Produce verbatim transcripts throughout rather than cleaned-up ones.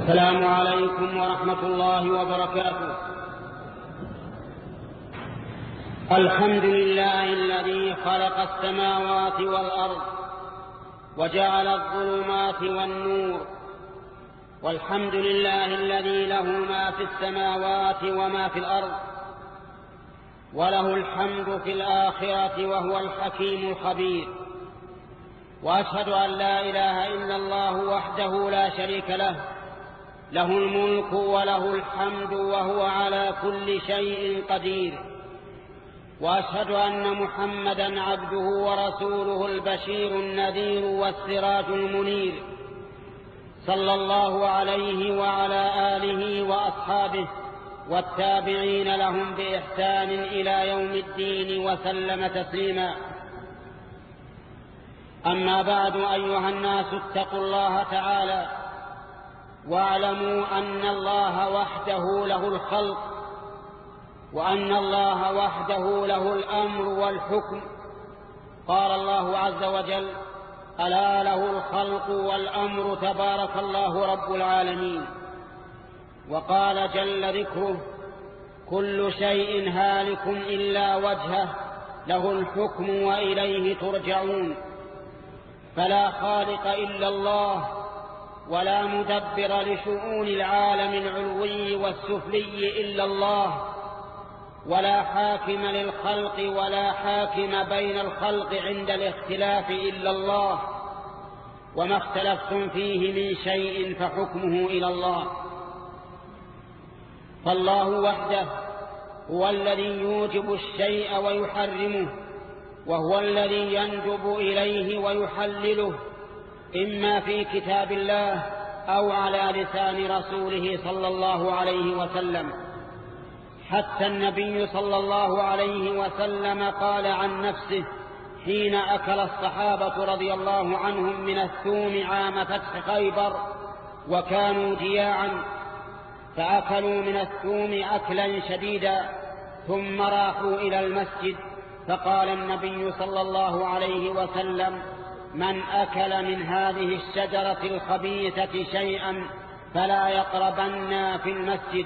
السلام عليكم ورحمة الله وبركاته. الحمد لله الذي خلق السماوات والأرض وجعل الظلمات والنور، والحمد لله الذي له ما في السماوات وما في الأرض، وله الحمد في الآخرة وهو الحكيم الخبير. وأشهد أن لا إله إلا الله وحده لا شريك له، له الملك وله الحمد وهو على كل شيء قدير. وأشهد أن محمدا عبده ورسوله البشير النذير والسراج المنير، صلى الله عليه وعلى آله وأصحابه والتابعين لهم بإحسان إلى يوم الدين وسلم تسليما. أما بعد، أيها الناس اتقوا الله تعالى واعلموا أن الله وحده له الخلق، وأن الله وحده له الأمر والحكم. قال الله عز وجل: ألا له الخلق والأمر تبارك الله رب العالمين. وقال جل ذكره: كل شيء هالك إلا وجهه له الحكم وإليه ترجعون. فلا خالق إلا الله، ولا مدبر لشؤون العالم العلوي والسفلي إلا الله، ولا حاكم للخلق ولا حاكم بين الخلق عند الاختلاف إلا الله. وما اختلفتم فيه من شيء فحكمه إلى الله. فالله وحده هو الذي يوجب الشيء ويحرمه، وهو الذي يندب إليه ويحلله، إما في كتاب الله أو على لسان رسوله صلى الله عليه وسلم. حتى النبي صلى الله عليه وسلم قال عن نفسه حين أكل الصحابة رضي الله عنهم من الثوم عام فتح خيبر وكانوا جياعا، فأكلوا من الثوم أكلا شديدا، ثم راحوا إلى المسجد، فقال النبي صلى الله عليه وسلم: من أكل من هذه الشجرة الخبيثة شيئا فلا يقربن في المسجد.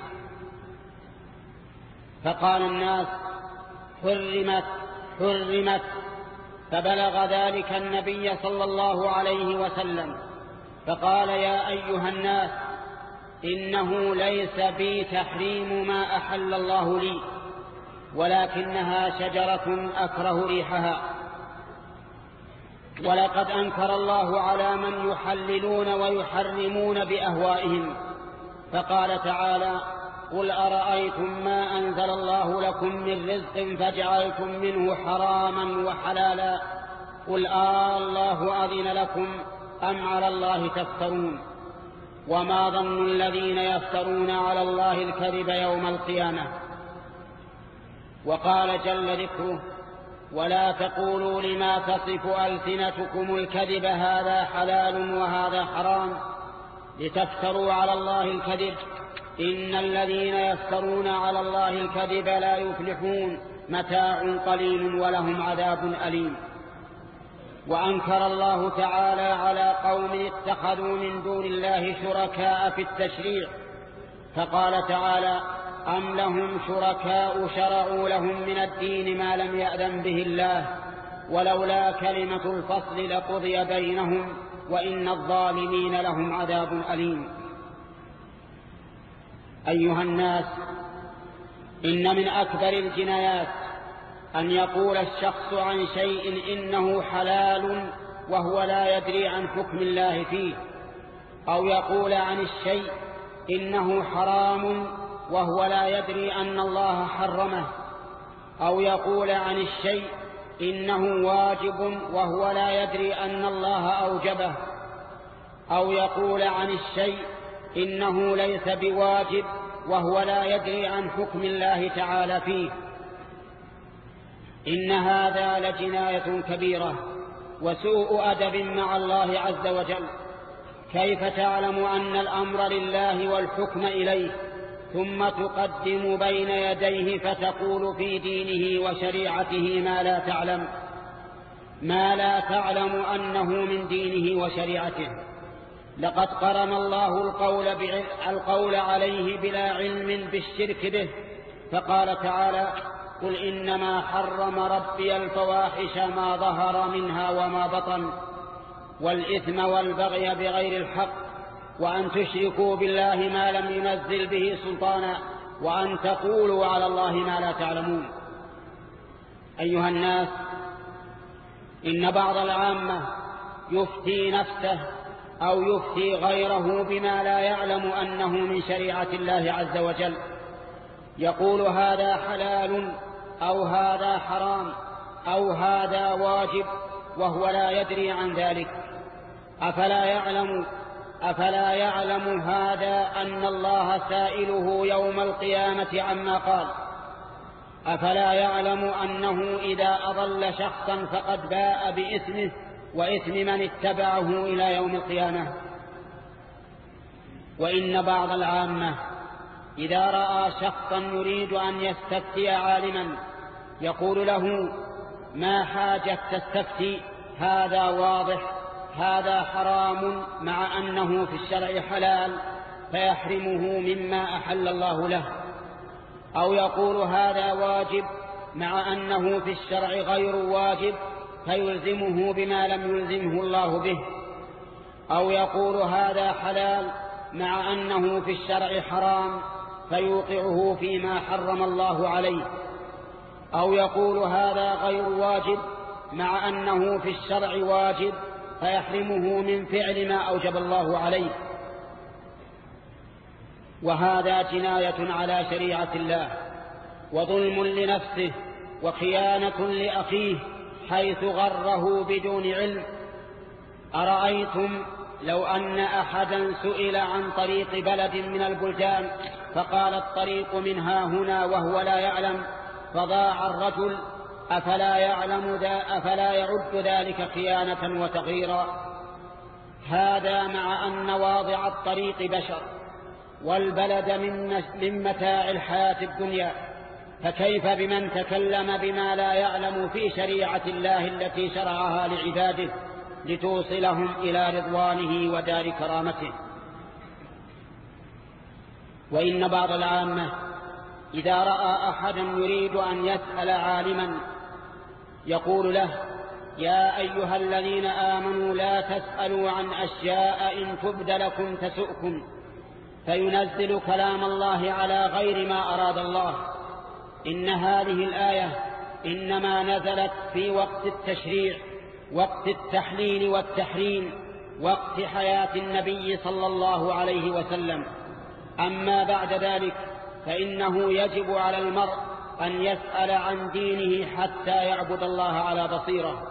فقال الناس: حرمت حرمت. فبلغ ذلك النبي صلى الله عليه وسلم، فقال: يا أيها الناس، إنه ليس بي تحريم ما أحل الله لي، ولكنها شجرة أكره ريحها. ولقد أنكر الله على من يحللون ويحرمون بأهوائهم، فقال تعالى: قل أرأيتم ما أنزل الله لكم من رزق فجعلتم منه حراما وحلالا، قل آه الله أذن لكم أم على الله تفترون. وما ظن الذين يفترون على الله الكذب يوم القيامة. وقال جل ذكره: ولا تقولوا لما تصف ألسنتكم الكذب هذا حلال وهذا حرام لتفتروا على الله الكذب، إن الذين يفترون على الله الكذب لا يفلحون، متاع قليل ولهم عذاب أليم. وأنكر الله تعالى على قوم اتخذوا من دون الله شركاء في التشريع، فقال تعالى: أم لهم شركاء شرعوا لهم من الدين ما لم يأذن به الله، ولولا كلمة الفصل لقضي بينهم، وإن الظالمين لهم عذاب أليم. أيها الناس، إن من أكبر الجنايات أن يقول الشخص عن شيء إنه حلال وهو لا يدري عن حكم الله فيه، أو يقول عن الشيء إنه حرام وهو لا يدري أن الله حرمه، أو يقول عن الشيء إنه واجب وهو لا يدري أن الله أوجبه، أو يقول عن الشيء إنه ليس بواجب وهو لا يدري عن حكم الله تعالى فيه. إن هذا لجناية كبيرة وسوء أدب مع الله عز وجل. كيف تعلم أن الأمر لله والحكم إليه، ثم تقدم بين يديه فتقول في دينه وشريعته ما لا تعلم ما لا تعلم أنه من دينه وشريعته؟ لقد قرن الله القول, القول عليه بلا علم بالشرك به، فقال تعالى: قل إنما حرم ربي الفواحش ما ظهر منها وما بطن والإثم والبغي بغير الحق وأن تشركوا بالله ما لم ينزل به سلطانا وأن تقولوا على الله ما لا تعلمون. أيها الناس، إن بعض العامة يفتي نفسه أو يفتي غيره بما لا يعلم أنه من شريعة الله عز وجل، يقول هذا حلال أو هذا حرام أو هذا واجب وهو لا يدري عن ذلك. أفلا يعلم أفلا يعلم هذا أن الله سائله يوم القيامة عما قال؟ أفلا يعلم أنه إذا أضل شخصا فقد باء بإثمه وإثم من اتبعه إلى يوم القيامة؟ وإن بعض العامة إذا رأى شخصا يريد أن يستفتي عالما يقول له: ما حاجة تستفتي؟ هذا واضح، هذا حرام، مع أنه في الشرع حلال، فيحرمه مما أحل الله له. أو يقول هذا واجب مع أنه في الشرع غير واجب، فيلزمه بما لم يلزمه الله به. أو يقول هذا حلال مع أنه في الشرع حرام، فيوقعه فيما حرم الله عليه. أو يقول هذا غير واجب مع أنه في الشرع واجب، فيحرمه من فعل ما أوجب الله عليه. وهذا جناية على شريعة الله وظلم لنفسه وخيانة لأخيه حيث غره بدون علم. أرأيتم لو أن أحدا سئل عن طريق بلد من البلدان فقال الطريق منها هنا وهو لا يعلم فضاع الرجل، أفلا يعلم ذا أفلا يعد ذلك خيانة وتغييرا؟ هذا مع أن واضع الطريق بشر والبلد من متاع الحياة الدنيا، فكيف بمن تكلم بما لا يعلم في شريعة الله التي شرعها لعباده لتوصلهم إلى رضوانه ودار كرامته؟ وإن بعض العامة إذا رأى أحدا يريد أن يسأل عالما يقول له: يا أيها الذين آمنوا لا تسألوا عن أشياء إن تبد لكم تسؤكم، فينزل كلام الله على غير ما أراد الله. إن هذه الآية إنما نزلت في وقت التشريع، وقت التحليل والتحريم، وقت حياة النبي صلى الله عليه وسلم. أما بعد ذلك فإنه يجب على المرء أن يسأل عن دينه حتى يعبد الله على بصيرة.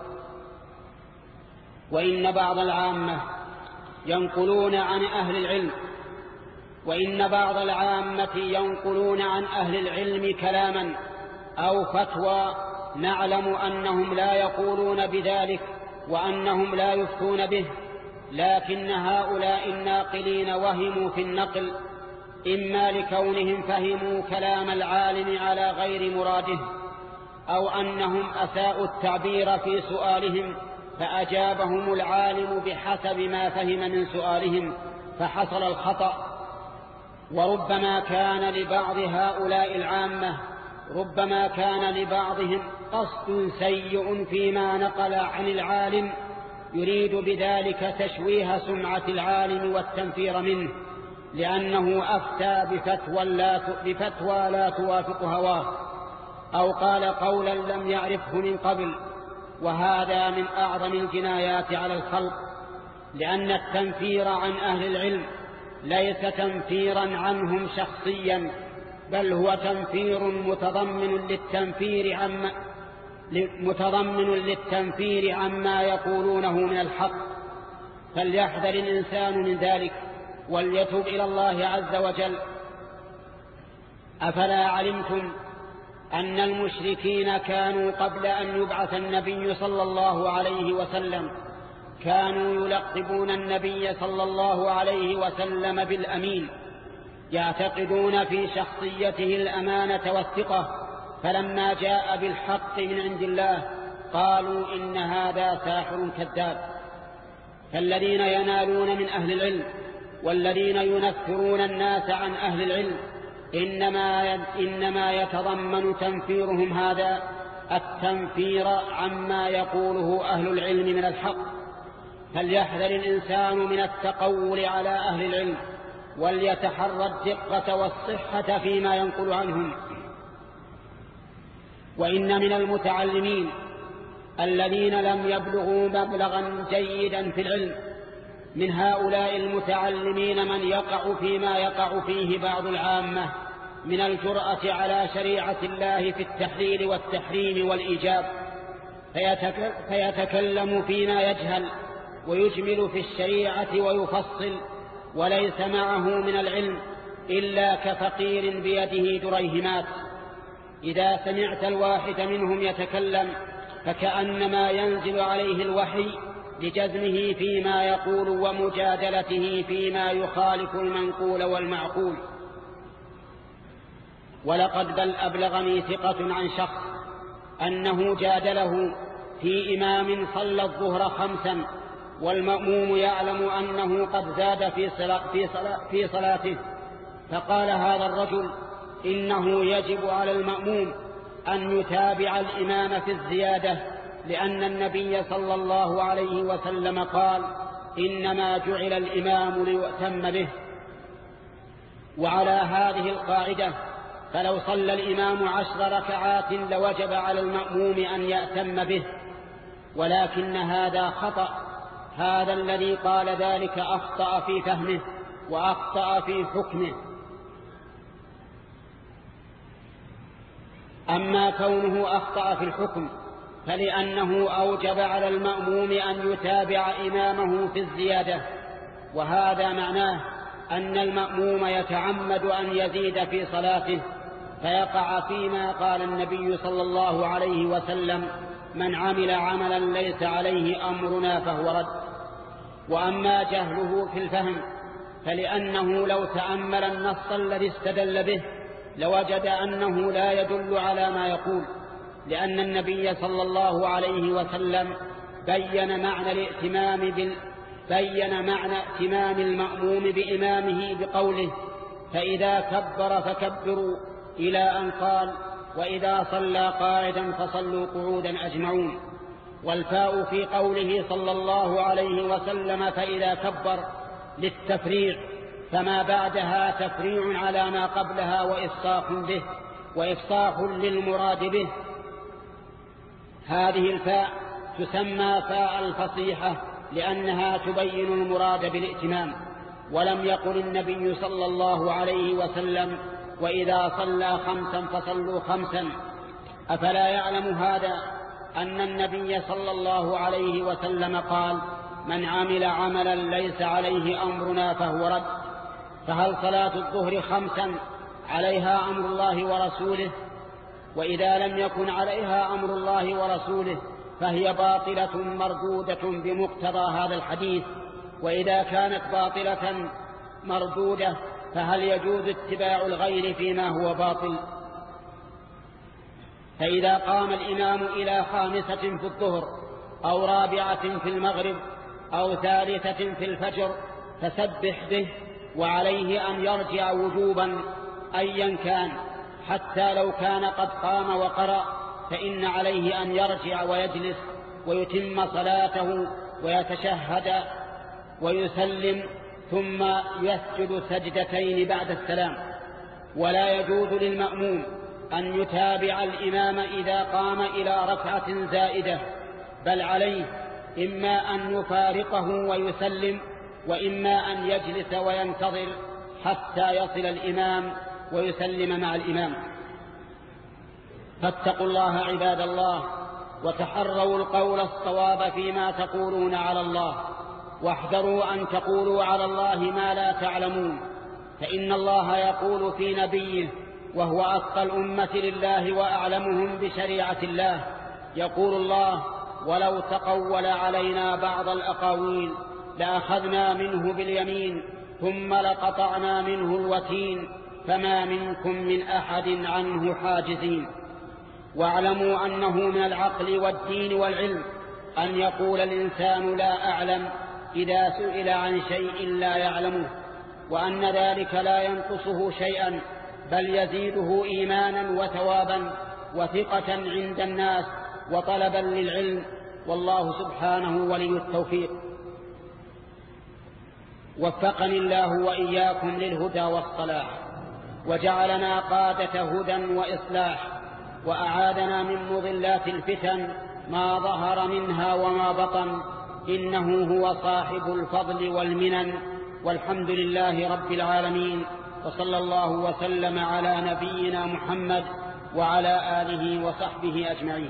وإن بعض العامة ينقلون عن أهل العلم وإن بعض العامة ينقلون عن أهل العلم كلاما أو فتوى نعلم أنهم لا يقولون بذلك وأنهم لا يفتون به، لكن هؤلاء الناقلين وهموا في النقل، إما لكونهم فهموا كلام العالم على غير مراده، أو أنهم أساءوا التعبير في سؤالهم فأجابهم العالم بحسب ما فهم من سؤالهم فحصل الخطأ. وربما كان لبعض هؤلاء العامة ربما كان لبعضهم قصد سيء فيما نقل عن العالم، يريد بذلك تشويه سمعة العالم والتنفير منه، لأنه أفتى بفتوى لا, بفتوى لا توافق هواه، أو قال قولا لم يعرفه من قبل. وهذا من أعظم الجنايات على الخلق، لأن التنفير عن أهل العلم ليس تنفيرا عنهم شخصيا، بل هو تنفير متضمن للتنفير عما متضمن للتنفير عما يقولونه من الحق. فليحذر الإنسان من ذلك وليتوب إلى الله عز وجل. أفلا علمتم أن المشركين كانوا قبل أن يبعث النبي صلى الله عليه وسلم كانوا يلقبون النبي صلى الله عليه وسلم بالأمين، يعتقدون في شخصيته الأمانة والثقة، فلما جاء بالحق من عند الله قالوا إن هذا ساحر كذاب. فالذين ينالون من أهل العلم والذين ينفرون الناس عن أهل العلم إنما إنما يتضمن تنفيرهم هذا التنفير عما يقوله أهل العلم من الحق. فليحذر الإنسان من التقول على أهل العلم وليتحرى الدقة والصحة فيما ينقل عنهم. وإن من المتعلمين الذين لم يبلغوا مبلغا جيدا في العلم من هؤلاء المتعلمين من يقع فيما يقع فيه بعض العامة من الجرأة على شريعة الله في التحليل والتحريم والإيجاب، فيتكلم فيما يجهل ويجمل في الشريعة ويفصل وليس معه من العلم إلا كفقير بيده دريهمات. إذا سمعت الواحد منهم يتكلم فكأنما ينزل عليه الوحي لجزمه فيما يقول ومجادلته فيما يخالف المنقول والمعقول. ولقد بل أبلغني ثقة عن شخص أنه جادله في إمام صلى الظهر خمسا والمأموم يعلم أنه قد زاد في, صلاة في, صلاة في صلاته، فقال هذا الرجل إنه يجب على المأموم أن يتابع الإمام في الزيادة، لأن النبي صلى الله عليه وسلم قال إنما جعل الإمام ليؤتم به. وعلى هذه القاعدة فلو صلى الإمام عشر ركعات لوجب على المأموم أن يأتم به، ولكن هذا خطأ. هذا الذي قال ذلك أخطأ في فهمه وأخطأ في حكمه. أما كونه أخطأ في الحكم فلأنه أوجب على المأموم أن يتابع إمامه في الزيادة، وهذا معناه أن المأموم يتعمد أن يزيد في صلاته فيقع فيما قال النبي صلى الله عليه وسلم من عمل عملا ليس عليه أمرنا فهو رد. وأما جهله في الفهم فلأنه لو تأمل النص الذي استدل به لوجد أنه لا يدل على ما يقول، لأن النبي صلى الله عليه وسلم بين معنى الائتمام بال... بين معنى ائتمام المأموم بإمامه بقوله فإذا كبر فكبروا إلى أن قال وإذا صلى قاعدا فصلوا قعودا أجمعون. والفاء في قوله صلى الله عليه وسلم فإذا كبر للتفريع، فما بعدها تفريع على ما قبلها وإفصاح به وإفصاح للمراد به. هذه الفاء تسمى فاء الفصيحة لأنها تبين المراد بالائتمام. ولم يقل النبي صلى الله عليه وسلم وإذا صلى خمسا فصلوا خمسا. أفلا يعلم هذا أن النبي صلى الله عليه وسلم قال من عمل عملا ليس عليه أمرنا فهو رد؟ فهل صلاة الظهر خمسا عليها أمر الله ورسوله؟ وإذا لم يكن عليها أمر الله ورسوله فهي باطلة مردودة بمقتضى هذا الحديث. وإذا كانت باطلة مردودة فهل يجوز اتباع الغير فيما هو باطل؟ فإذا قام الإمام إلى خامسة في الظهر أو رابعة في المغرب أو ثالثة في الفجر فسبح به، وعليه أن يرجع وجوبا أيا كان، حتى لو كان قد قام وقرأ فإن عليه أن يرجع ويجلس ويتم صلاته ويتشهد ويسلم ثم يسجد سجدتين بعد السلام. ولا يجوز للمأموم أن يتابع الإمام إذا قام إلى ركعة زائدة، بل عليه إما أن يفارقه ويسلم وإما أن يجلس وينتظر حتى يصل الإمام ويسلم مع الإمام. فاتقوا الله عباد الله وتحروا القول الصواب فيما تقولون على الله، واحذروا أن تقولوا على الله ما لا تعلمون، فإن الله يقول في نبيه وهو أتقى الأمة لله وأعلمهم بشريعة الله، يقول الله ولو تقول علينا بعض الأقاويل لأخذنا منه باليمين ثم لقطعنا منه الوتين فما منكم من أحد عنه حاجزين. واعلموا أنه من العقل والدين والعلم أن يقول الإنسان لا أعلم إذا سئل عن شيء لا يعلمه، وأن ذلك لا ينقصه شيئا بل يزيده إيمانا وثوابا وثقة عند الناس وطلبا للعلم، والله سبحانه ولي التوفيق. وفقني الله وإياكم للهدى والصلاح، وجعلنا قادة هدى وإصلاح، وأعادنا من مضلات الفتن ما ظهر منها وما بطن، إنه هو صاحب الفضل والمنن، والحمد لله رب العالمين، وصلى الله وسلم على نبينا محمد وعلى آله وصحبه أجمعين.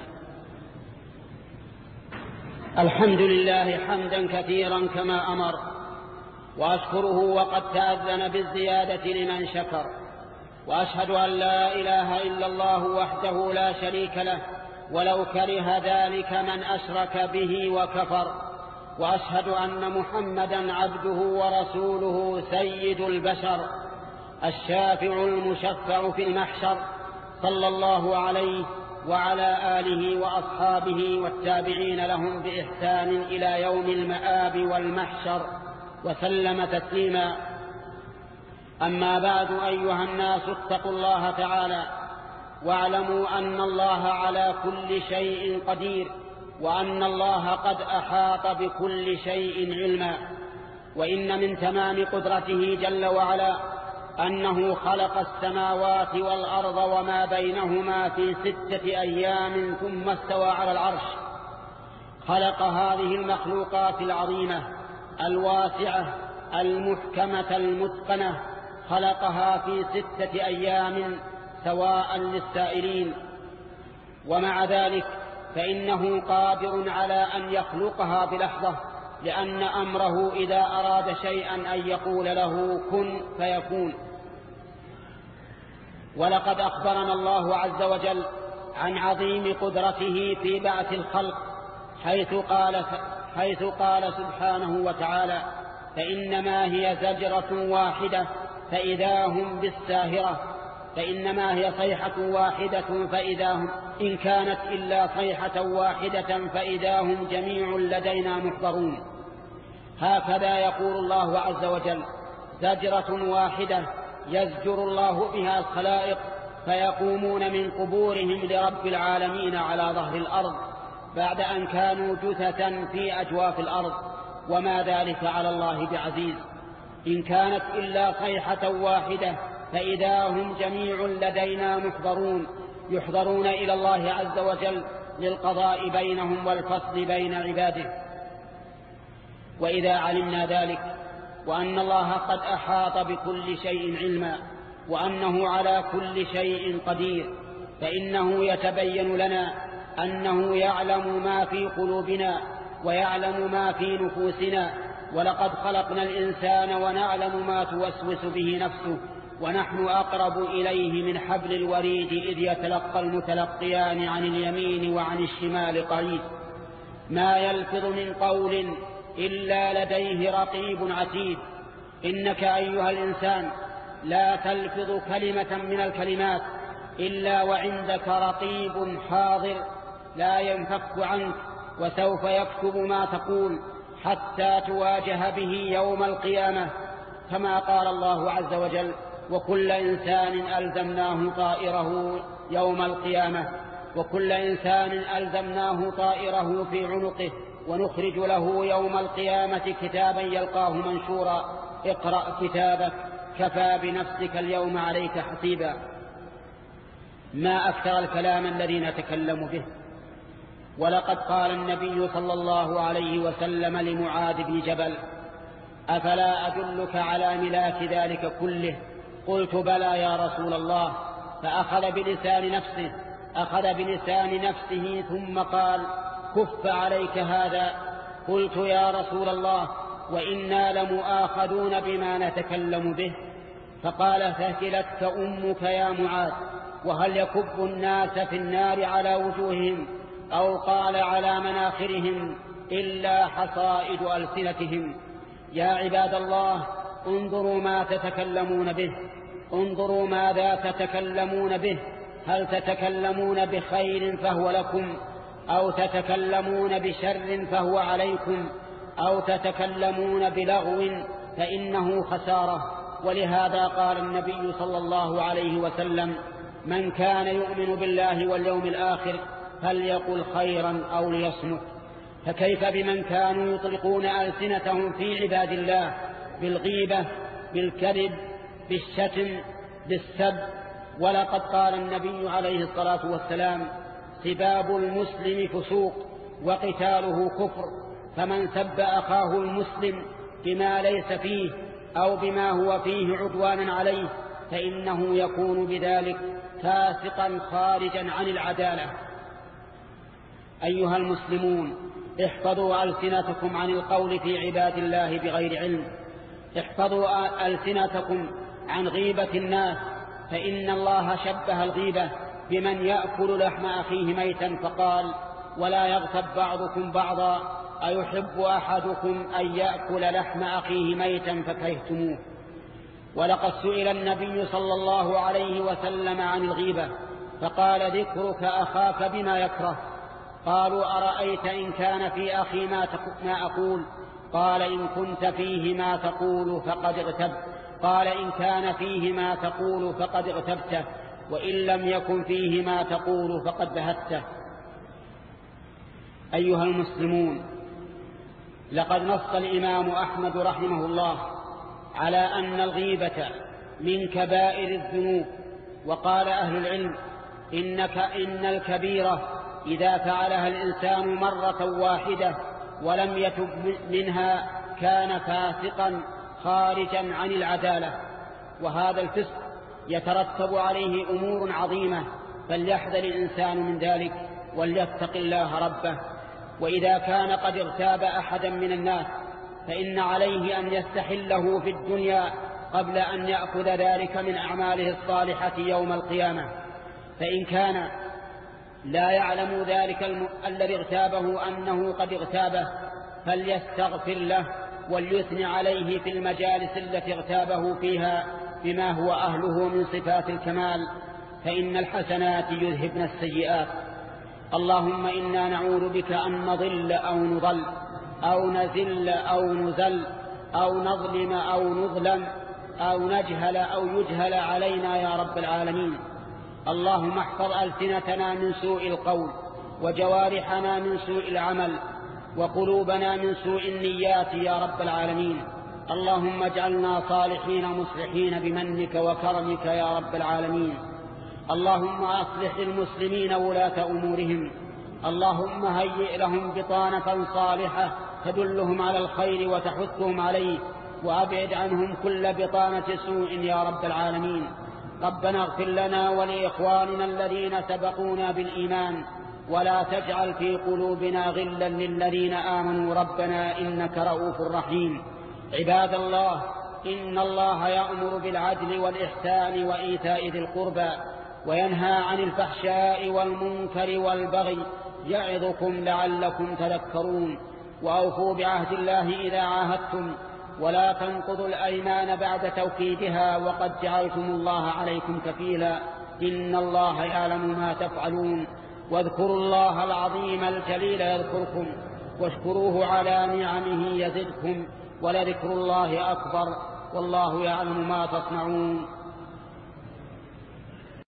الحمد لله حمدا كثيرا كما أمر، وأشكره وقد تأذن بالزيادة لمن شكر، وأشهد أن لا إله إلا الله وحده لا شريك له ولو كره ذلك من أشرك به وكفر، وأشهد أن محمدا عبده ورسوله سيد البشر الشافع المشفع في المحشر، صلى الله عليه وعلى آله وأصحابه والتابعين لهم بإحسان إلى يوم المآب والمحشر، وسلم تسليما. أما بعد، أيها الناس اتقوا الله تعالى، واعلموا أن الله على كل شيء قدير، وأن الله قد أحاط بكل شيء علما. وإن من تمام قدرته جل وعلا أنه خلق السماوات والأرض وما بينهما في ستة أيام ثم استوى على العرش. خلق هذه المخلوقات العظيمة الواسعة المحكمة المتقنة، خلقها في ستة أيام سواء للسائلين، ومع ذلك فإنه قادر على أن يخلقها بلحظة، لأن أمره إذا أراد شيئا أن يقول له كن فيكون. ولقد أخبرنا الله عز وجل عن عظيم قدرته في بعث الخلق، حيث قال, حيث قال سبحانه وتعالى: فإنما هي زجرة واحدة فإذا هم بالساهرة، فإنما هي صيحة واحدة فإذا هم إن كانت إلا صيحة واحدة فإذا هم جميع لدينا محضرون. هكذا يقول الله عز وجل: زجرة واحدة يزجر الله بها الخلائق فيقومون من قبورهم لرب العالمين على ظهر الأرض بعد أن كانوا جثثا في أجواف الأرض، وما ذلك على الله بعزيز. إن كانت إلا صيحة واحدة فإذا هم جميع لدينا محضرون، يحضرون إلى الله عز وجل للقضاء بينهم والفصل بين عباده. وإذا علمنا ذلك، وأن الله قد أحاط بكل شيء علما، وأنه على كل شيء قدير، فإنه يتبين لنا أنه يعلم ما في قلوبنا ويعلم ما في نفوسنا. ولقد خلقنا الإنسان ونعلم ما توسوس به نفسه، ونحن أقرب إليه من حبل الوريد إذ يتلقى المتلقيان عن اليمين وعن الشمال قعيد. ما يلفظ من قول إلا لديه رقيب عتيد. إنك أيها الإنسان لا تلفظ كلمة من الكلمات إلا وعندك رقيب حاضر لا ينفك عنك، وسوف يكتب ما تقول حتى تواجه به يوم القيامة، كما قال الله عز وجل: وكل إنسان ألزمناه طائره يوم القيامة وكل إنسان ألزمناه طائره في عنقه ونخرج له يوم القيامة كتابا يلقاه منشورا اقرأ كتابك كفى بنفسك اليوم عليك حسيبا. ما أكثر الكلام الذي نتكلم به. ولقد قال النبي صلى الله عليه وسلم لمعاذ بن جبل: أفلا أدلك على ملاك ذلك كله؟ قلت: بلى يا رسول الله. فأخذ بلسان نفسه أخذ بلسان نفسه ثم قال: كف عليك هذا. قلت: يا رسول الله، وإنا لمؤاخذون بما نتكلم به. فقال: ثكلتك أمك يا معاذ. وهل يكب الناس في النار على وجوههم أو قال على مناخرهم إلا حصائد ألسنتهم؟ يا عباد الله، انظروا ما تتكلمون به، انظروا ماذا تتكلمون به. هل تتكلمون بخير فهو لكم، أو تتكلمون بشر فهو عليكم، أو تتكلمون بلغو فإنه خسارة. ولهذا قال النبي صلى الله عليه وسلم: من كان يؤمن بالله واليوم الآخر فليقل خيرا أو ليصمت. فكيف بمن كانوا يطلقون ألسنتهم في عباد الله بالغيبة، بالكذب، بالشتم، بالسب؟ ولقد قال النبي عليه الصلاة والسلام: سباب المسلم فسوق وقتاله كفر، فمن سب أخاه المسلم بما ليس فيه أو بما هو فيه عدوانا عليه فإنه يكون بذلك فاسقا خارجا عن العدالة. أيها المسلمون، احفظوا ألسنتكم عن القول في عباد الله بغير علم، احفظوا ألسنتكم عن غيبة الناس، فإن الله شبه الغيبة بمن يأكل لحم أخيه ميتا فقال: ولا يغتب بعضكم بعضا أيحب أحدكم أن يأكل لحم أخيه ميتا فكرهتموه. ولقد سئل النبي صلى الله عليه وسلم عن الغيبة فقال: ذكرك أخاك بما يكره. قالوا: أرأيت إن كان في أخي ما أقول؟ قال: إن كنت فيه ما تقول فقد اغتبت. قال: إن كان فيه ما تقول فقد اغتبته، وإن لم يكن فيه ما تقول فقد بهته. أيها المسلمون، لقد نص الإمام أحمد رحمه الله على أن الغيبة من كبائر الذنوب، وقال أهل العلم: إنك إن الكبيرة إذا فعلها الإنسان مرة واحدة ولم يتب منها كان فاسقا خارجا عن العدالة، وهذا الفسق يترتب عليه أمور عظيمة، فليحذر الإنسان من ذلك وليتق الله ربه. وإذا كان قد اغتاب أحدا من الناس فإن عليه أن يستحله في الدنيا قبل أن يأخذ ذلك من أعماله الصالحة يوم القيامة. فإن كان لا يعلم ذلك الم... الذي اغتابه أنه قد اغتابه فليستغفر له وليثني عليه في المجالس التي اغتابه فيها بما هو أهله من صفات الكمال، فإن الحسنات يذهبن السيئات. اللهم إنا نعوذ بك أن نضل أو نضل أو نزل أو نزل أو نظلم أو نظلم أو نجهل أو يجهل علينا يا رب العالمين. اللهم احفظ ألسنتنا من سوء القول، وجوارحنا من سوء العمل، وقلوبنا من سوء النيات يا رب العالمين. اللهم اجعلنا صالحين مصلحين بمنك وكرمك يا رب العالمين. اللهم أصلح للمسلمين ولاة أمورهم، اللهم هيئ لهم بطانة صالحة تدلهم على الخير وتحثهم عليه، وأبعد عنهم كل بطانة سوء يا رب العالمين. ربنا اغفر لنا ولإخواننا الذين سبقونا بالإيمان، ولا تجعل في قلوبنا غلا للذين آمنوا ربنا إنك رؤوف رحيم. عباد الله، إن الله يأمر بالعدل والإحسان وإيتاء ذي القربى وينهى عن الفحشاء والمنكر والبغي يعظكم لعلكم تذكرون. وأوفوا بعهد الله إذا عاهدتم، ولا تنقضوا الأيمان بعد توكيدها وقد جعلتم الله عليكم كفيلا، إن الله يعلم ما تفعلون. واذكروا الله العظيم الجليل يذكركم، واشكروه على نعمه يزدكم، ولذكر الله أكبر، والله يعلم ما تصنعون.